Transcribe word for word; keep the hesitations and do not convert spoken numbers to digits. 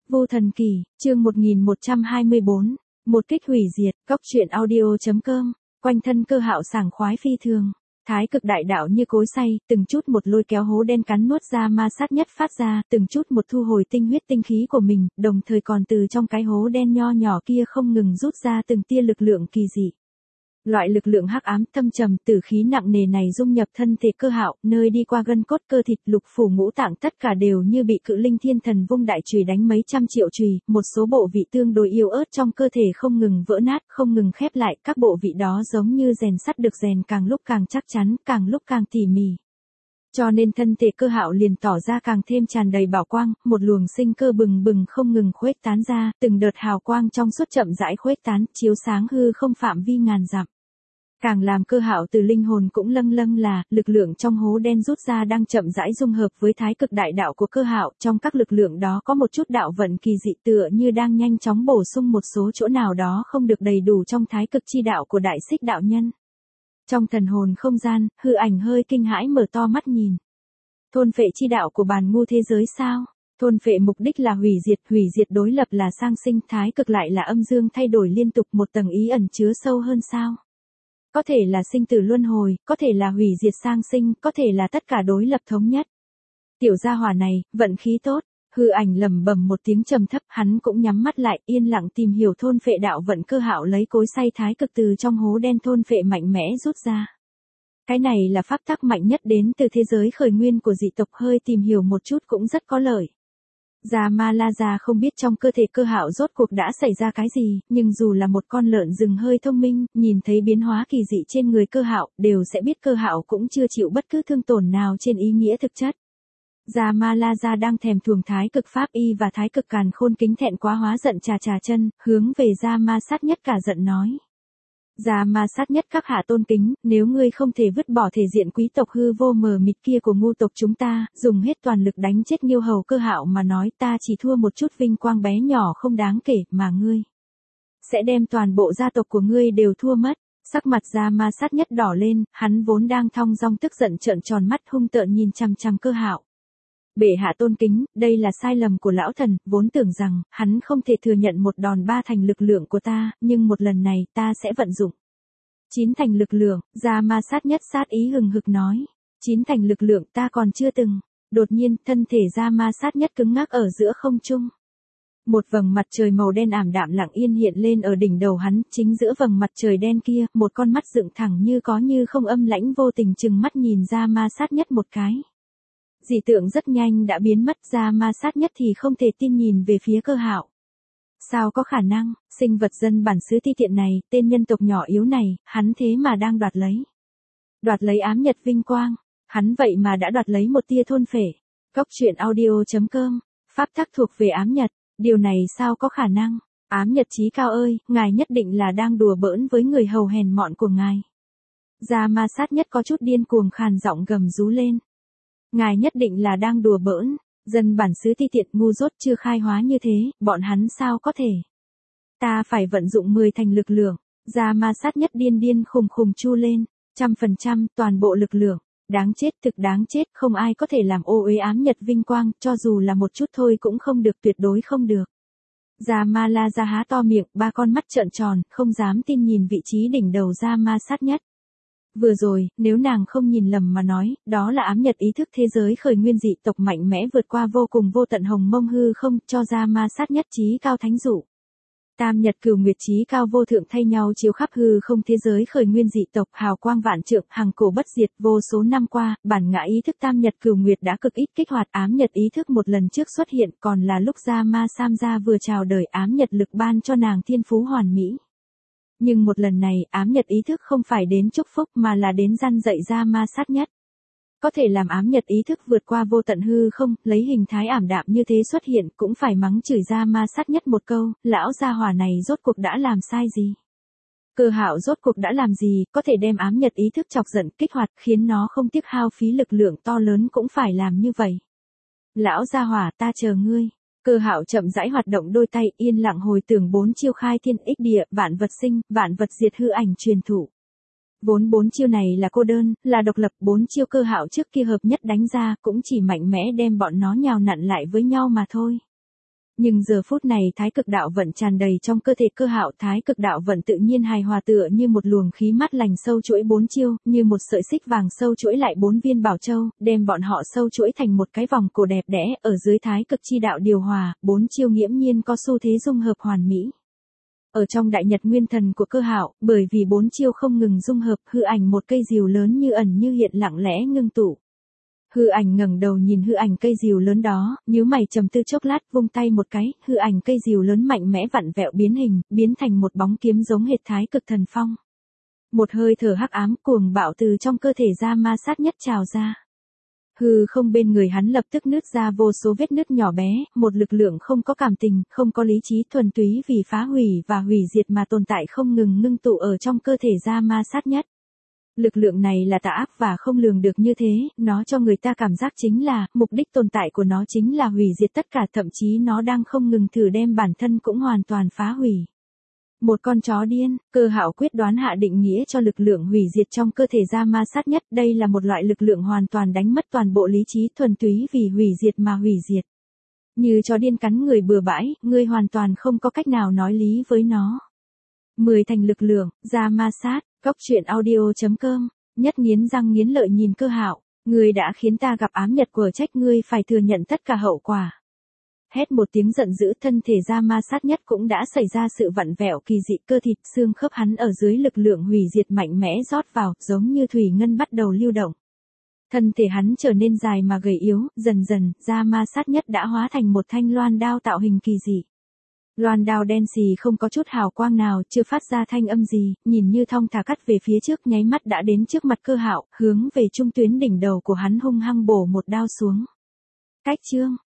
Vô Thần Kỳ, chương một nghìn một trăm hai mươi bốn, một kích hủy diệt, góc truyện audio.com, quanh thân Cơ Hạo sảng khoái phi thường. Thái cực đại đạo như cối xay, từng chút một lôi kéo hố đen cắn nuốt ra ma sát nhất phát ra, từng chút một thu hồi tinh huyết tinh khí của mình, đồng thời còn từ trong cái hố đen nho nhỏ kia không ngừng rút ra từng tia lực lượng kỳ dị. Loại lực lượng hắc ám thâm trầm tử khí nặng nề này dung nhập thân thể Cơ Hạo, nơi đi qua gân cốt cơ thịt lục phủ ngũ tạng tất cả đều như bị cự linh thiên thần vung đại chùy đánh mấy trăm triệu chùy, một số bộ vị tương đối yếu ớt trong cơ thể không ngừng vỡ nát, không ngừng khép lại, các bộ vị đó giống như rèn sắt được rèn càng lúc càng chắc chắn, càng lúc càng tỉ mỉ. Cho nên thân thể Cơ Hạo liền tỏ ra càng thêm tràn đầy bảo quang, một luồng sinh cơ bừng bừng không ngừng khuếch tán ra, từng đợt hào quang trong suốt chậm rãi khuếch tán, chiếu sáng hư không phạm vi ngàn dặm. Càng làm Cơ Hạo từ linh hồn cũng lâng lâng là, lực lượng trong hố đen rút ra đang chậm rãi dung hợp với thái cực đại đạo của Cơ Hạo, trong các lực lượng đó có một chút đạo vận kỳ dị tựa như đang nhanh chóng bổ sung một số chỗ nào đó không được đầy đủ trong thái cực chi đạo của đại xích đạo nhân. Trong thần hồn không gian, hư ảnh hơi kinh hãi mở to mắt nhìn. Thôn phệ chi đạo của bàn ngu thế giới sao? Thôn phệ mục đích là hủy diệt, hủy diệt đối lập là sang sinh, thái cực lại là âm dương thay đổi liên tục, một tầng ý ẩn chứa sâu hơn sao? Có thể là sinh tử luân hồi, có thể là hủy diệt sang sinh, có thể là tất cả đối lập thống nhất. Tiểu gia hỏa này, vận khí tốt, hư ảnh lẩm bẩm một tiếng trầm thấp, hắn cũng nhắm mắt lại, yên lặng tìm hiểu thôn phệ đạo vận. Cơ Hạo lấy cối xay thái cực từ trong hố đen thôn phệ mạnh mẽ rút ra. Cái này là pháp tắc mạnh nhất đến từ thế giới khởi nguyên của dị tộc, hơi tìm hiểu một chút cũng rất có lợi. Gia-ma-la-gia không biết trong cơ thể Cơ Hạo rốt cuộc đã xảy ra cái gì, nhưng dù là một con lợn rừng hơi thông minh, nhìn thấy biến hóa kỳ dị trên người Cơ Hạo, đều sẽ biết Cơ Hạo cũng chưa chịu bất cứ thương tổn nào trên ý nghĩa thực chất. Gia-ma-la-gia đang thèm thuồng thái cực pháp y và thái cực càn khôn kính thẹn quá hóa giận trà trà chân, hướng về Gia-ma sát nhất cả giận nói. Gia-ma sát nhất các hạ tôn kính, nếu ngươi không thể vứt bỏ thể diện quý tộc hư vô mờ mịt kia của ngu tộc chúng ta, dùng hết toàn lực đánh chết Nghiêu hầu Cơ Hạo mà nói, ta chỉ thua một chút vinh quang bé nhỏ không đáng kể, mà ngươi sẽ đem toàn bộ gia tộc của ngươi đều thua mất. Sắc mặt Gia-ma sát nhất đỏ lên, hắn vốn đang thong dong tức giận trợn tròn mắt hung tợn nhìn chằm chằm Cơ Hạo. Bệ hạ tôn kính, đây là sai lầm của lão thần, vốn tưởng rằng, hắn không thể thừa nhận một đòn ba thành lực lượng của ta, nhưng một lần này, ta sẽ vận dụng chín thành lực lượng. Gia-ma sát nhất sát ý hừng hực nói. Chín thành lực lượng ta còn chưa từng. Đột nhiên, thân thể Gia-ma sát nhất cứng ngắc ở giữa không trung. Một vầng mặt trời màu đen ảm đạm lặng yên hiện lên ở đỉnh đầu hắn, chính giữa vầng mặt trời đen kia, một con mắt dựng thẳng như có như không âm lãnh vô tình chừng mắt nhìn Gia-ma sát nhất một cái. Dị tượng rất nhanh đã biến mất. Gia-ma sát nhất thì không thể tin nhìn về phía Cơ Hạo. Sao có khả năng, sinh vật dân bản xứ ti tiện này, tên nhân tộc nhỏ yếu này, hắn thế mà đang đoạt lấy. Đoạt lấy ám nhật vinh quang, hắn vậy mà đã đoạt lấy một tia thôn phệ. Góc truyện audio.com, pháp tắc thuộc về ám nhật, điều này sao có khả năng, ám nhật chí cao ơi, ngài nhất định là đang đùa bỡn với người hầu hèn mọn của ngài. Gia-ma sát nhất có chút điên cuồng khàn giọng gầm rú lên. Ngài nhất định là đang đùa bỡn, dân bản xứ ti tiện ngu dốt chưa khai hóa như thế, bọn hắn sao có thể. Ta phải vận dụng mười thành lực lượng. Gia-ma sát nhất điên điên khùng khùng chu lên, trăm phần trăm toàn bộ lực lượng, đáng chết thực đáng chết, không ai có thể làm ô uế ám nhật vinh quang, cho dù là một chút thôi cũng không được, tuyệt đối không được. Gia-ma-la-gia há to miệng, ba con mắt trợn tròn, không dám tin nhìn vị trí đỉnh đầu Gia-ma sát nhất. Vừa rồi, nếu nàng không nhìn lầm mà nói, đó là ám nhật ý thức thế giới khởi nguyên dị tộc mạnh mẽ vượt qua vô cùng vô tận hồng mông hư không, cho ra ma sát nhất trí cao thánh dụ. Tam nhật cửu nguyệt trí cao vô thượng thay nhau chiếu khắp hư không thế giới khởi nguyên dị tộc, hào quang vạn trượng, hằng cổ bất diệt. Vô số năm qua, bản ngã ý thức tam nhật cửu nguyệt đã cực ít kích hoạt. Ám nhật ý thức một lần trước xuất hiện, còn là lúc Gia Ma Sam Gia vừa chào đời, ám nhật lực ban cho nàng thiên phú hoàn mỹ. Nhưng một lần này, ám nhật ý thức không phải đến chúc phúc mà là đến răn dạy Gia-ma sát nhất. Có thể làm ám nhật ý thức vượt qua vô tận hư không, lấy hình thái ảm đạm như thế xuất hiện, cũng phải mắng chửi Gia-ma sát nhất một câu, lão gia hỏa này rốt cuộc đã làm sai gì? Cơ Hạo rốt cuộc đã làm gì, có thể đem ám nhật ý thức chọc giận kích hoạt, khiến nó không tiếc hao phí lực lượng to lớn cũng phải làm như vậy. Lão gia hỏa, ta chờ ngươi. Cơ Hạo chậm rãi hoạt động đôi tay, yên lặng hồi tưởng bốn chiêu khai thiên ích địa, vạn vật sinh, vạn vật diệt hư ảnh truyền thụ. Vốn bốn chiêu này là cô đơn, là độc lập, bốn chiêu Cơ Hạo trước kia hợp nhất đánh ra, cũng chỉ mạnh mẽ đem bọn nó nhào nặn lại với nhau mà thôi. Nhưng giờ phút này thái cực đạo vận tràn đầy trong cơ thể Cơ Hạo, thái cực đạo vận tự nhiên hài hòa tựa như một luồng khí mát lành sâu chuỗi bốn chiêu, như một sợi xích vàng sâu chuỗi lại bốn viên bảo châu, đem bọn họ sâu chuỗi thành một cái vòng cổ đẹp đẽ, ở dưới thái cực chi đạo điều hòa, bốn chiêu nghiễm nhiên có xu thế dung hợp hoàn mỹ. Ở trong đại nhật nguyên thần của Cơ Hạo, bởi vì bốn chiêu không ngừng dung hợp, hư ảnh một cây diều lớn như ẩn như hiện lặng lẽ ngưng tụ. Hư ảnh ngẩng đầu nhìn hư ảnh cây diều lớn đó, nhíu mày trầm tư chốc lát, vung tay một cái, hư ảnh cây diều lớn mạnh mẽ vặn vẹo biến hình, biến thành một bóng kiếm giống hệt thái cực thần phong. Một hơi thở hắc ám cuồng bạo từ trong cơ thể ra ma sát nhất trào ra. Hư không bên người hắn lập tức nứt ra vô số vết nứt nhỏ bé, một lực lượng không có cảm tình, không có lý trí, thuần túy vì phá hủy và hủy diệt mà tồn tại không ngừng ngưng tụ ở trong cơ thể ra ma sát nhất. Lực lượng này là tà ác và không lường được như thế, nó cho người ta cảm giác chính là, mục đích tồn tại của nó chính là hủy diệt tất cả, thậm chí nó đang không ngừng thử đem bản thân cũng hoàn toàn phá hủy. Một con chó điên, Cơ Hạo quyết đoán hạ định nghĩa cho lực lượng hủy diệt trong cơ thể ra ma sát nhất, đây là một loại lực lượng hoàn toàn đánh mất toàn bộ lý trí, thuần túy vì hủy diệt mà hủy diệt. Như chó điên cắn người bừa bãi, ngươi hoàn toàn không có cách nào nói lý với nó. Mười thành lực lượng, ra ma sát, Cốc Truyện Audio chấm com, nhất nghiến răng nghiến lợi nhìn Cơ Hạo, ngươi đã khiến ta gặp ám nhật của trách, ngươi phải thừa nhận tất cả hậu quả. Hét một tiếng giận dữ, thân thể ra ma sát nhất cũng đã xảy ra sự vặn vẹo kỳ dị, cơ thịt xương khớp hắn ở dưới lực lượng hủy diệt mạnh mẽ rót vào, giống như thủy ngân bắt đầu lưu động. Thân thể hắn trở nên dài mà gầy yếu, dần dần, ra ma sát nhất đã hóa thành một thanh loan đao tạo hình kỳ dị. Loan đao đen xì không có chút hào quang nào, chưa phát ra thanh âm gì, nhìn như thong thả cắt về phía trước, nháy mắt đã đến trước mặt Cơ Hạo, hướng về trung tuyến đỉnh đầu của hắn hung hăng bổ một đao xuống. Cách chương